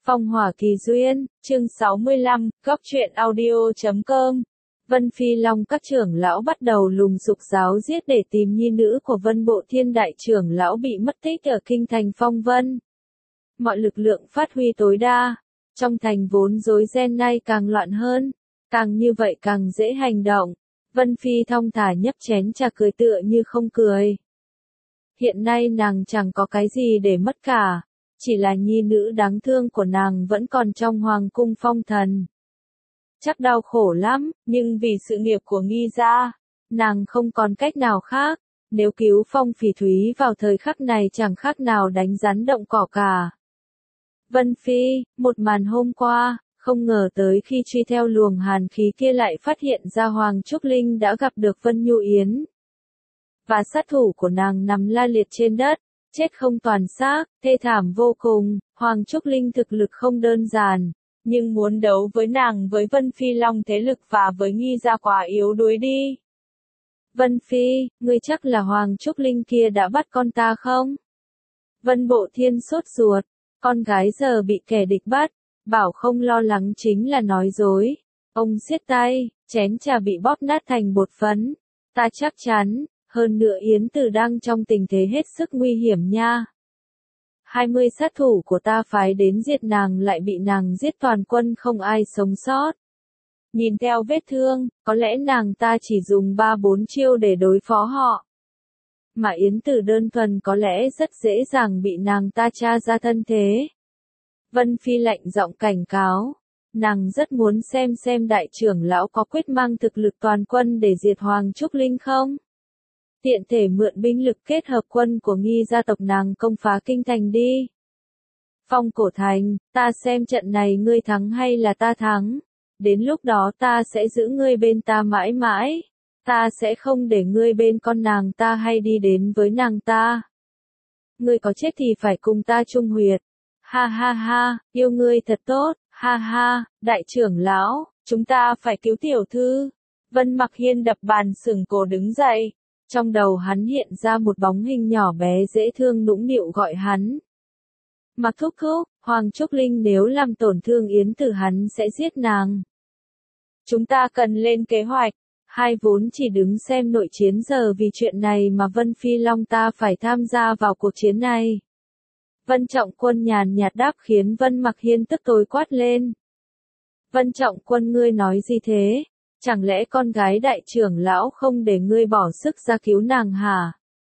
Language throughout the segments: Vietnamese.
Phong hỏa kỳ duyên, chương 65, góc truyện audio.com. Vân Phi Long các trưởng lão bắt đầu lùng sục giáo giết để tìm nhi nữ của Vân Bộ Thiên đại trưởng lão bị mất tích ở kinh thành Phong Vân. Mọi lực lượng phát huy tối đa, trong thành vốn rối ren nay càng loạn hơn, càng như vậy càng dễ hành động. Vân Phi thong thả nhấp chén trà cười tựa như không cười. Hiện nay nàng chẳng có cái gì để mất cả. Chỉ là nhi nữ đáng thương của nàng vẫn còn trong hoàng cung Phong Thần. Chắc đau khổ lắm, nhưng vì sự nghiệp của Nghi gia, nàng không còn cách nào khác. Nếu cứu Phong Phỉ Thúy vào thời khắc này chẳng khác nào đánh rắn động cỏ cả. Vân Phi, một màn hôm qua, không ngờ tới khi truy theo luồng hàn khí kia lại phát hiện ra Hoàng Trúc Linh đã gặp được Vân Nhu Yến. Và sát thủ của nàng nằm la liệt trên đất. Chết không toàn xác, thê thảm vô cùng, Hoàng Trúc Linh thực lực không đơn giản, nhưng muốn đấu với nàng với Vân Phi Long thế lực và với Nghi gia quá yếu đuối đi. Vân Phi, ngươi chắc là Hoàng Trúc Linh kia đã bắt con ta không? Vân Bộ Thiên sốt ruột, con gái giờ bị kẻ địch bắt, bảo không lo lắng chính là nói dối. Ông siết tay, chén trà bị bóp nát thành bột phấn, ta chắc chắn. Hơn nữa Yến Tử đang trong tình thế hết sức nguy hiểm nha. 20 sát thủ của ta phái đến giết nàng lại bị nàng giết toàn quân không ai sống sót. Nhìn theo vết thương, có lẽ nàng ta chỉ dùng 3-4 chiêu để đối phó họ. Mà Yến Tử đơn thuần có lẽ rất dễ dàng bị nàng ta tra ra thân thế. Vân Phi lạnh giọng cảnh cáo. Nàng rất muốn xem đại trưởng lão có quyết mang thực lực toàn quân để diệt Hoàng Trúc Linh không? Tiện thể mượn binh lực kết hợp quân của Nghi gia tộc nàng công phá kinh thành đi. Phong Cổ Thành, ta xem trận này ngươi thắng hay là ta thắng. Đến lúc đó ta sẽ giữ ngươi bên ta mãi mãi. Ta sẽ không để ngươi bên con nàng ta hay đi đến với nàng ta. Ngươi có chết thì phải cùng ta chung huyệt. Ha ha ha, yêu ngươi thật tốt, ha ha, đại trưởng lão, chúng ta phải cứu tiểu thư. Vân Mặc Hiên đập bàn sừng cổ đứng dậy. Trong đầu hắn hiện ra một bóng hình nhỏ bé dễ thương nũng nịu gọi hắn. Mặc thúc thúc, Hoàng Trúc Linh nếu làm tổn thương Yến Tử hắn sẽ giết nàng. Chúng ta cần lên kế hoạch. Hai vốn chỉ đứng xem nội chiến giờ vì chuyện này mà Vân Phi Long ta phải tham gia vào cuộc chiến này. Vân Trọng Quân nhàn nhạt đáp khiến Vân Mặc Hiên tức tối quát lên. Vân Trọng Quân ngươi nói gì thế? Chẳng lẽ con gái đại trưởng lão không để ngươi bỏ sức ra cứu nàng hả?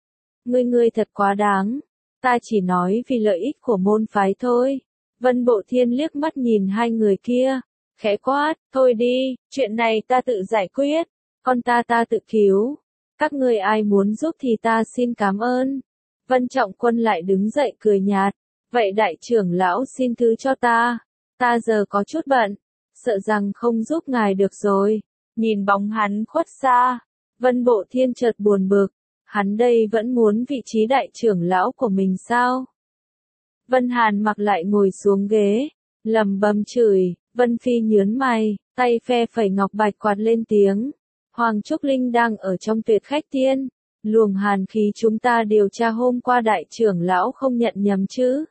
Ngươi thật quá đáng. Ta chỉ nói vì lợi ích của môn phái thôi. Vân Bộ Thiên liếc mắt nhìn hai người kia. Khẽ quát, thôi đi, chuyện này ta tự giải quyết. Con ta tự cứu. Các ngươi ai muốn giúp thì ta xin cảm ơn. Vân Trọng Quân lại đứng dậy cười nhạt. Vậy đại trưởng lão xin thứ cho ta. Ta giờ có chút bận. Sợ rằng không giúp ngài được rồi. Nhìn bóng hắn khuất xa, Vân Bộ Thiên chợt buồn bực, hắn đây vẫn muốn vị trí đại trưởng lão của mình sao? Vân Hàn Mặc lại ngồi xuống ghế, lầm bầm chửi, Vân Phi nhớn mày, tay phe phẩy ngọc bạch quạt lên tiếng. Hoàng Trúc Linh đang ở trong Tuyệt Khách Tiên, luồng hàn khí chúng ta điều tra hôm qua đại trưởng lão không nhận nhầm chứ?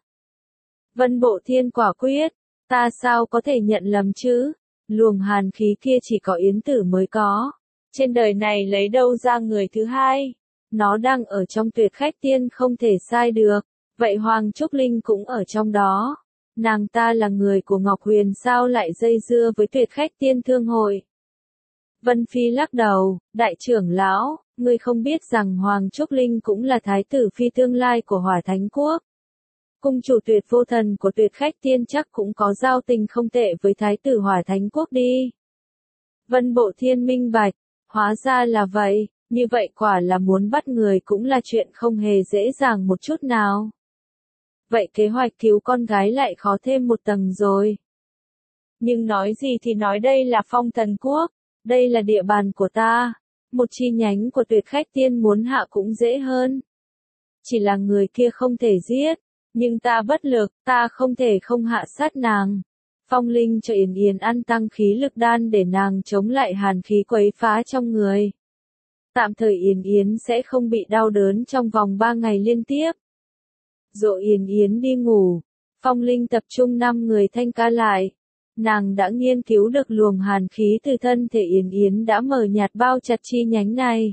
Vân Bộ Thiên quả quyết, ta sao có thể nhận lầm chứ? Luồng hàn khí kia chỉ có Yến Tử mới có. Trên đời này lấy đâu ra người thứ hai. Nó đang ở trong Tuyệt Khách Tiên không thể sai được. Vậy Hoàng Trúc Linh cũng ở trong đó. Nàng ta là người của Ngọc Huyền sao lại dây dưa với Tuyệt Khách Tiên Thương Hội. Vân Phi lắc đầu, đại trưởng lão, ngươi không biết rằng Hoàng Trúc Linh cũng là thái tử phi tương lai của Hỏa Thánh Quốc. Cung chủ Tuyệt Vô Thần của Tuyệt Khách Tiên chắc cũng có giao tình không tệ với thái tử Hỏa Thánh Quốc đi. Vân Bộ Thiên minh bạch, hóa ra là vậy, như vậy quả là muốn bắt người cũng là chuyện không hề dễ dàng một chút nào. Vậy kế hoạch cứu con gái lại khó thêm một tầng rồi. Nhưng nói gì thì nói đây là Phong Thần Quốc, đây là địa bàn của ta, một chi nhánh của Tuyệt Khách Tiên muốn hạ cũng dễ hơn. Chỉ là người kia không thể giết. Nhưng ta bất lực, ta không thể không hạ sát nàng. Phong Linh cho Yến Yến ăn tăng khí lực đan để nàng chống lại hàn khí quấy phá trong người. Tạm thời Yến Yến sẽ không bị đau đớn trong vòng 3 ngày liên tiếp. Dỗ Yến Yến đi ngủ. Phong Linh tập trung 5 người Thanh ca lại. Nàng đã nghiên cứu được luồng hàn khí từ thân thể Yến Yến đã mờ nhạt bao chặt chi nhánh này.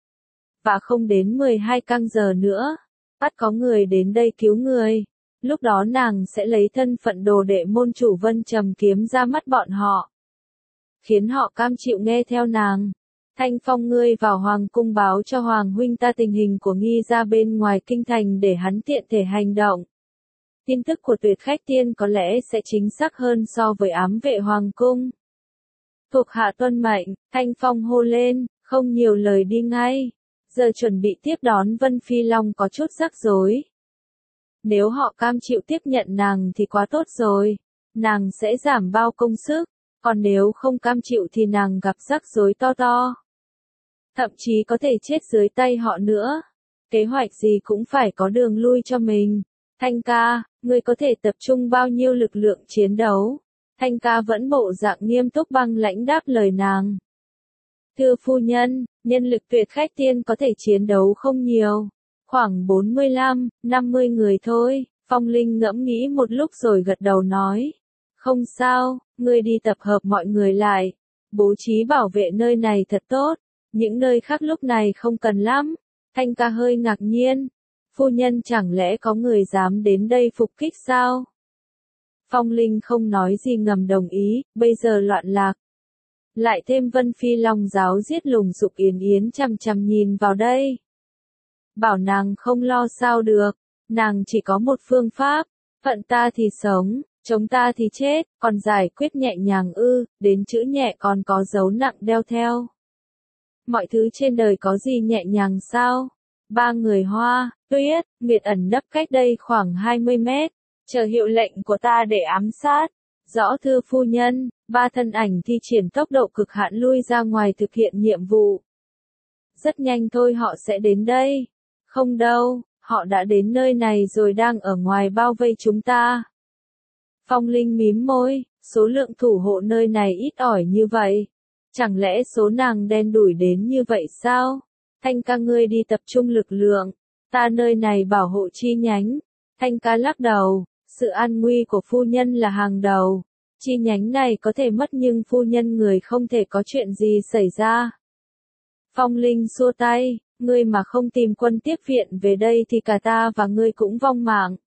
Và không đến 12 canh giờ nữa, bắt có người đến đây cứu người. Lúc đó nàng sẽ lấy thân phận đồ đệ môn chủ Vân Trầm Kiếm ra mắt bọn họ. Khiến họ cam chịu nghe theo nàng. Thanh Phong, ngươi vào hoàng cung báo cho hoàng huynh ta tình hình của nghi ra bên ngoài kinh thành để hắn tiện thể hành động. Tin tức của Tuyệt Khách Tiên có lẽ sẽ chính xác hơn so với ám vệ hoàng cung. Thuộc hạ tuân mệnh, Thanh Phong hô lên, không nhiều lời đi ngay. Giờ chuẩn bị tiếp đón Vân Phi Long có chút rắc rối. Nếu họ cam chịu tiếp nhận nàng thì quá tốt rồi. Nàng sẽ giảm bao công sức. Còn nếu không cam chịu thì nàng gặp rắc rối to to. Thậm chí có thể chết dưới tay họ nữa. Kế hoạch gì cũng phải có đường lui cho mình. Thanh ca, ngươi có thể tập trung bao nhiêu lực lượng chiến đấu? Thanh ca vẫn bộ dạng nghiêm túc băng lãnh đáp lời nàng. Thưa phu nhân, nhân lực Tuyệt Khách Tiên có thể chiến đấu không nhiều. Khoảng 45, 50 người thôi. Phong Linh ngẫm nghĩ một lúc rồi gật đầu nói. Không sao, ngươi đi tập hợp mọi người lại. Bố trí bảo vệ nơi này thật tốt. Những nơi khác lúc này không cần lắm. Thanh ca hơi ngạc nhiên. Phu nhân chẳng lẽ có người dám đến đây phục kích sao? Phong Linh không nói gì ngầm đồng ý, bây giờ loạn lạc. Lại thêm Vân Phi Long giáo giết lùng sục Yến Yến chằm chằm nhìn vào đây. Bảo nàng không lo sao được, nàng chỉ có một phương pháp, phận ta thì sống, chống ta thì chết, còn giải quyết nhẹ nhàng ư, đến chữ nhẹ còn có dấu nặng đeo theo. Mọi thứ trên đời có gì nhẹ nhàng sao? 3 người Hoa, Tuyết, Nguyệt ẩn nấp cách đây khoảng 20 mét, chờ hiệu lệnh của ta để ám sát. Rõ thưa phu nhân, 3 thân ảnh thi triển tốc độ cực hạn lui ra ngoài thực hiện nhiệm vụ. Rất nhanh thôi họ sẽ đến đây. Không đâu, họ đã đến nơi này rồi đang ở ngoài bao vây chúng ta. Phong Linh mím môi, số lượng thủ hộ nơi này ít ỏi như vậy. Chẳng lẽ số nàng đen đủi đến như vậy sao? Thanh ca, ngươi đi tập trung lực lượng, ta nơi này bảo hộ chi nhánh. Thanh ca lắc đầu, sự an nguy của phu nhân là hàng đầu. Chi nhánh này có thể mất nhưng phu nhân người không thể có chuyện gì xảy ra. Phong Linh xua tay, ngươi mà không tìm quân tiếp viện về đây thì cả ta và ngươi cũng vong mạng.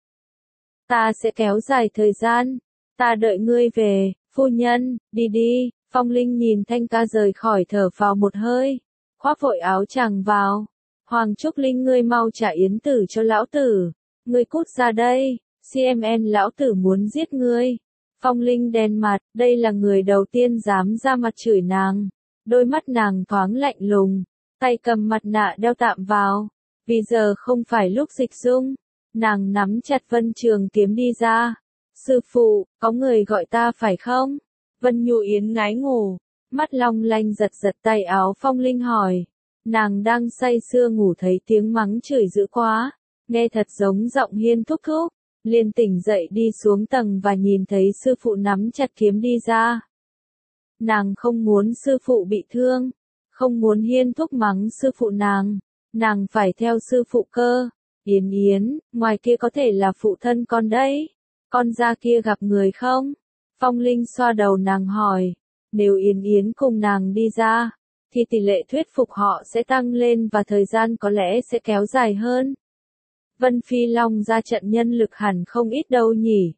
Ta sẽ kéo dài thời gian, ta đợi ngươi về, phu nhân, đi đi. Phong Linh nhìn Thanh ca rời khỏi thở vào một hơi, khoác vội áo choàng vào. Hoàng Trúc Linh, ngươi mau trả yến tử cho lão tử, ngươi cút ra đây, CMN lão tử muốn giết ngươi. Phong Linh đen mặt, đây là người đầu tiên dám ra mặt chửi nàng. Đôi mắt nàng thoáng lạnh lùng, tay cầm mặt nạ đeo tạm vào. Vì giờ không phải lúc dịch dung. Nàng nắm chặt Vân Trường Kiếm đi ra. Sư phụ, có người gọi ta phải không? Vân Nhu Yến ngái ngủ, mắt long lanh giật giật tay áo Phong Linh hỏi. Nàng đang say sưa ngủ thấy tiếng mắng chửi dữ quá, nghe thật giống giọng Hiên thúc thúc. Liền tỉnh dậy đi xuống tầng và nhìn thấy sư phụ nắm chặt kiếm đi ra. Nàng không muốn sư phụ bị thương, không muốn Hiên thúc mắng sư phụ nàng phải theo sư phụ cơ. Yến Yến, ngoài kia có thể là phụ thân con đấy, con ra kia gặp người không? Phong Linh xoa đầu nàng hỏi, nếu Yến Yến cùng nàng đi ra, thì tỷ lệ thuyết phục họ sẽ tăng lên và thời gian có lẽ sẽ kéo dài hơn. Vân Phi Long ra trận nhân lực hẳn không ít đâu nhỉ.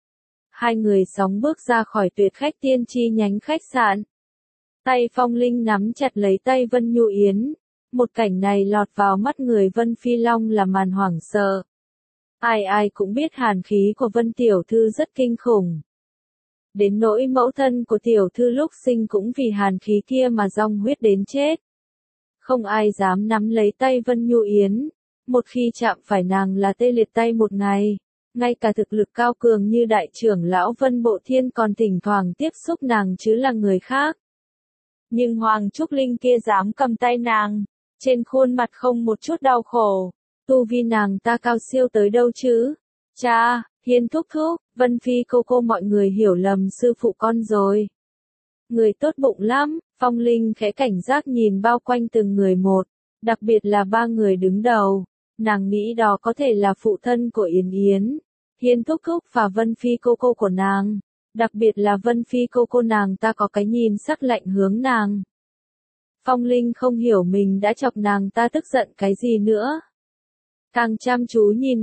Hai người sóng bước ra khỏi Tuyệt Khách Tiên chi nhánh khách sạn. Tay Phong Linh nắm chặt lấy tay Vân Nhu Yến. Một cảnh này lọt vào mắt người Vân Phi Long là màn hoảng sợ. Ai ai cũng biết hàn khí của Vân Tiểu Thư rất kinh khủng. Đến nỗi mẫu thân của Tiểu Thư lúc sinh cũng vì hàn khí kia mà rong huyết đến chết. Không ai dám nắm lấy tay Vân Nhu Yến. Một khi chạm phải nàng là tê liệt tay một ngày. Ngay cả thực lực cao cường như đại trưởng lão Vân Bộ Thiên còn thỉnh thoảng tiếp xúc nàng chứ là người khác. Nhưng Hoàng Trúc Linh kia dám cầm tay nàng. Trên khuôn mặt không một chút đau khổ. Tu vi nàng ta cao siêu tới đâu chứ? Cha, Hiên thúc thúc, Vân Phi cô mọi người hiểu lầm sư phụ con rồi. Người tốt bụng lắm. Phong Linh khẽ cảnh giác nhìn bao quanh từng người một. Đặc biệt là 3 người đứng đầu. Nàng nghĩ đó có thể là phụ thân của Yến Yến. Hiên thúc thúc và Vân Phi cô cô của nàng. Đặc biệt là Vân Phi cô cô nàng ta có cái nhìn sắc lạnh hướng nàng. Phong Linh không hiểu mình đã chọc nàng ta tức giận cái gì nữa. Càng chăm chú nhìn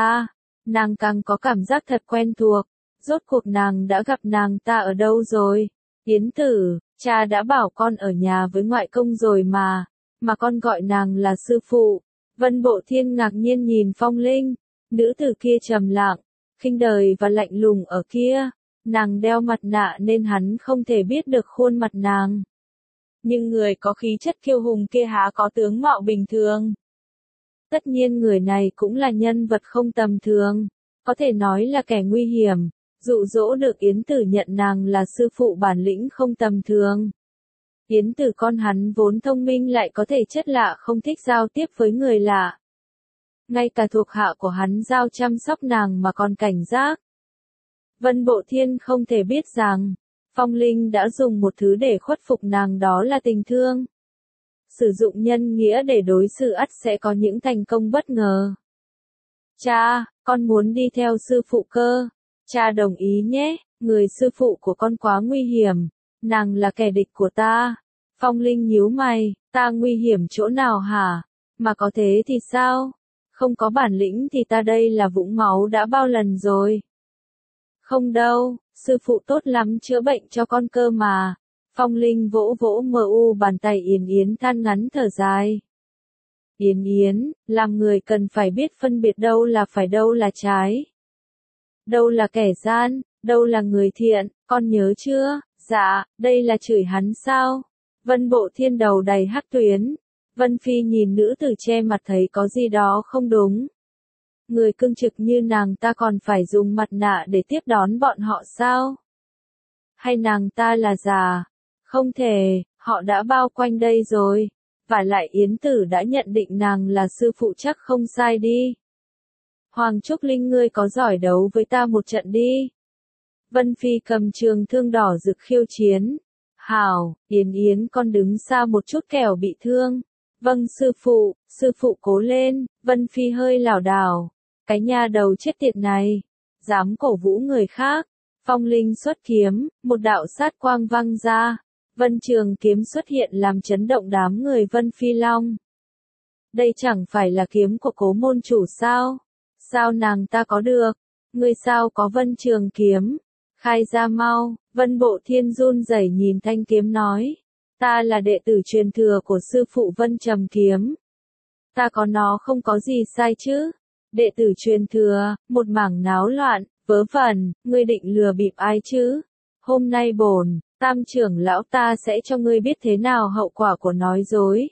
nàng càng có cảm giác thật quen thuộc. Rốt cuộc nàng đã gặp nàng ta ở đâu rồi? Yến Tử, cha đã bảo con ở nhà với ngoại công rồi mà con gọi nàng là sư phụ. Vân Bộ Thiên ngạc nhiên nhìn Phong Linh, nữ tử kia trầm lặng, khinh đời và lạnh lùng ở kia. Nàng đeo mặt nạ nên hắn không thể biết được khuôn mặt nàng. Nhưng người có khí chất kiêu hùng kia há có tướng mạo bình thường. Tất nhiên người này cũng là nhân vật không tầm thường, có thể nói là kẻ nguy hiểm, dụ dỗ được Yến Tử nhận nàng là sư phụ bản lĩnh không tầm thường. Yến Tử con hắn vốn thông minh lại có thể chất lạ không thích giao tiếp với người lạ. Ngay cả thuộc hạ của hắn giao chăm sóc nàng mà còn cảnh giác. Vân Bộ Thiên không thể biết rằng, Phong Linh đã dùng một thứ để khuất phục nàng, đó là tình thương. Sử dụng nhân nghĩa để đối xử ắt sẽ có những thành công bất ngờ. Cha, con muốn đi theo sư phụ cơ. Cha đồng ý nhé, người sư phụ của con quá nguy hiểm. Nàng là kẻ địch của ta. Phong Linh nhíu mày, ta nguy hiểm chỗ nào hả? Mà có thế thì sao? Không có bản lĩnh thì ta đây là vũng máu đã bao lần rồi. Không đâu, sư phụ tốt lắm chữa bệnh cho con cơ mà. Phong Linh vỗ vỗ bàn tay Yến Yến than ngắn thở dài. Yến Yến, làm người cần phải biết phân biệt đâu là phải đâu là trái. Đâu là kẻ gian, đâu là người thiện, con nhớ chưa? Dạ, đây là chửi hắn sao? Vân Bộ Thiên đầu đầy hắc tuyến. Vân Phi nhìn nữ tử che mặt thấy có gì đó không đúng. Người cương trực như nàng ta còn phải dùng mặt nạ để tiếp đón bọn họ sao? Hay nàng ta là già? Không thể, họ đã bao quanh đây rồi. Và lại Yến Tử đã nhận định nàng là sư phụ chắc không sai đi. Hoàng Trúc Linh ngươi có giỏi đấu với ta một trận đi. Vân Phi cầm trường thương đỏ rực khiêu chiến. Hảo, Yến Yến con đứng xa một chút kẻo bị thương. Vâng sư phụ cố lên. Vân Phi hơi lảo đảo. Cái nha đầu chết tiệt này. Dám cổ vũ người khác. Phong Linh xuất kiếm, một đạo sát quang văng ra. Vân Trường kiếm xuất hiện làm chấn động đám người Vân Phi Long. Đây chẳng phải là kiếm của Cố môn chủ sao? Sao nàng ta có được? Người sao có Vân Trường kiếm? Khai ra mau. Vân Bộ Thiên run rẩy nhìn thanh kiếm nói. Ta là đệ tử truyền thừa của sư phụ Vân Trầm Kiếm. Ta có nó không có gì sai chứ? Đệ tử truyền thừa, một mảng náo loạn, vớ vẩn, ngươi định lừa bịp ai chứ? Hôm nay bổn Tam trưởng lão ta sẽ cho ngươi biết thế nào hậu quả của nói dối.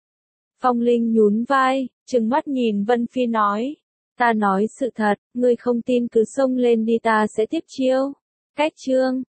Phong Linh nhún vai, trừng mắt nhìn Vân Phi nói. Ta nói sự thật, ngươi không tin cứ xông lên đi ta sẽ tiếp chiêu. Cách chương